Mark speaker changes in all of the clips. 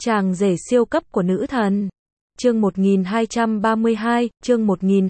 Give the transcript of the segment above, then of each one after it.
Speaker 1: Chàng rể siêu cấp của nữ thần. Chương 1232, chương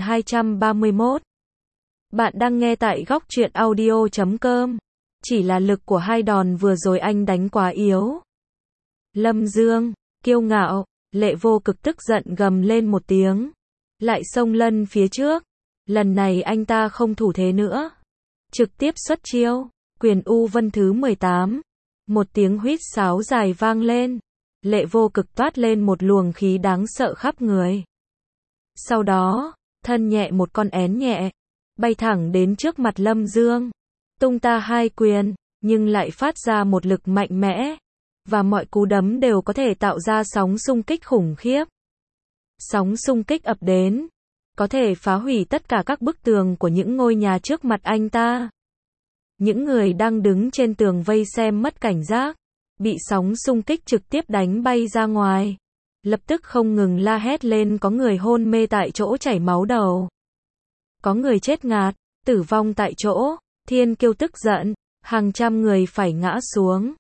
Speaker 1: 1231. Bạn đang nghe tại góc truyện audio.com. Chỉ là lực của hai đòn vừa rồi anh đánh quá yếu. Lâm Dương, kiêu ngạo, Lệ Vô Cực tức giận gầm lên một tiếng. Lại xông lên phía trước. Lần này anh ta không thủ thế nữa. Trực tiếp xuất chiêu, quyền U Vân thứ 18. Một tiếng huýt sáo dài vang lên. Lệ Vô Cực toát lên một luồng khí đáng sợ khắp người. Sau đó, thân nhẹ một con én nhẹ, bay thẳng đến trước mặt Lâm Dương. Tung ta hai quyền, nhưng lại phát ra một lực mạnh mẽ. Và mọi cú đấm đều có thể tạo ra sóng xung kích khủng khiếp. Sóng xung kích ập đến, có thể phá hủy tất cả các bức tường của những ngôi nhà trước mặt anh ta. Những người đang đứng trên tường vây xem mất cảnh giác, bị sóng xung kích trực tiếp đánh bay ra ngoài. Lập tức không ngừng la hét lên, có người hôn mê tại chỗ chảy máu đầu. Có người chết ngạt, tử vong tại chỗ. Thiên Kiêu tức giận, hàng trăm người phải ngã xuống.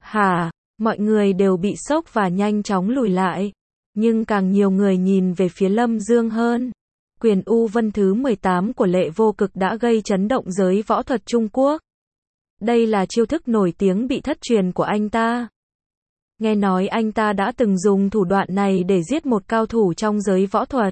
Speaker 1: Mọi người đều bị sốc và nhanh chóng lùi lại. Nhưng càng nhiều người nhìn về phía Lâm Dương hơn. Quyền U Vân thứ 18 của Lệ Vô Cực đã gây chấn động giới võ thuật Trung Quốc. Đây là chiêu thức nổi tiếng bị thất truyền của anh ta. Nghe nói anh ta đã từng dùng thủ đoạn này để giết một cao thủ trong giới võ thuật.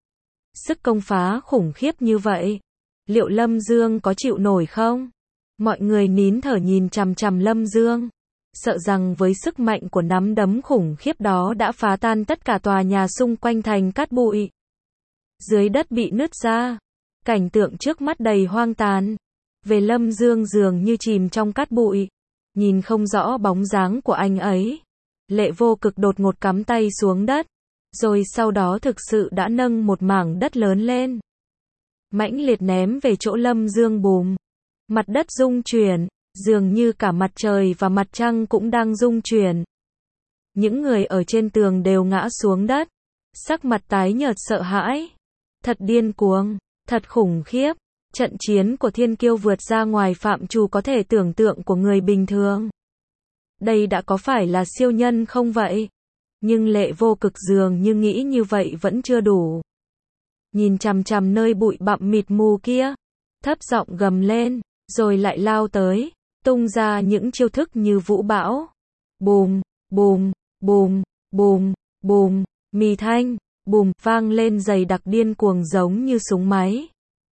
Speaker 1: Sức công phá khủng khiếp như vậy, liệu Lâm Dương có chịu nổi không? Mọi người nín thở nhìn chằm chằm Lâm Dương, sợ rằng với sức mạnh của nắm đấm khủng khiếp đó đã phá tan tất cả tòa nhà xung quanh thành cát bụi. Dưới đất bị nứt ra, cảnh tượng trước mắt đầy hoang tàn. Về Lâm Dương dường như chìm trong cát bụi, nhìn không rõ bóng dáng của anh ấy. Lệ Vô Cực đột ngột cắm tay xuống đất, rồi sau đó thực sự đã nâng một mảng đất lớn lên, mãnh liệt ném về chỗ Lâm Dương. Bùm, mặt đất rung chuyển, dường như cả mặt trời và mặt trăng cũng đang rung chuyển. Những người ở trên tường đều ngã xuống đất, sắc mặt tái nhợt sợ hãi. Thật điên cuồng, thật khủng khiếp. Trận chiến của Thiên Kiêu vượt ra ngoài phạm trù có thể tưởng tượng của người bình thường. Đây đã có phải là siêu nhân không vậy? Nhưng Lệ Vô Cực dường như nghĩ như vậy vẫn chưa đủ. Nhìn chằm chằm nơi bụi bặm mịt mù kia, thấp giọng gầm lên, rồi lại lao tới, tung ra những chiêu thức như vũ bão. Bùm, bùm, bùm, bùm, bùm, mì thanh, bùm, vang lên dày đặc điên cuồng giống như súng máy.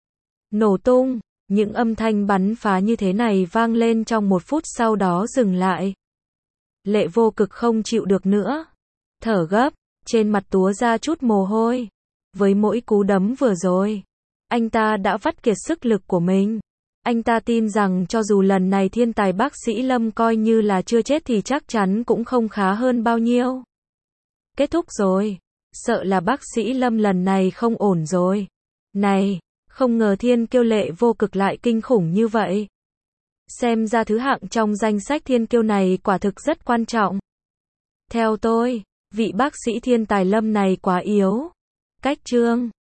Speaker 1: Nổ tung, những âm thanh bắn phá như thế này vang lên trong một phút sau đó dừng lại. Lệ Vô Cực không chịu được nữa, thở gấp, trên mặt túa ra chút mồ hôi. Với mỗi cú đấm vừa rồi, anh ta đã vắt kiệt sức lực của mình. Anh ta tin rằng cho dù lần này thiên tài bác sĩ Lâm coi như là chưa chết thì chắc chắn cũng không khá hơn bao nhiêu. Kết thúc rồi, sợ là bác sĩ Lâm lần này không ổn rồi. Này, không ngờ Thiên Kiêu Lệ Vô Cực lại kinh khủng như vậy. Xem ra thứ hạng trong danh sách Thiên Kiêu này quả thực rất quan trọng. Theo tôi, vị bác sĩ thiên tài Lâm này quá yếu. Cách chương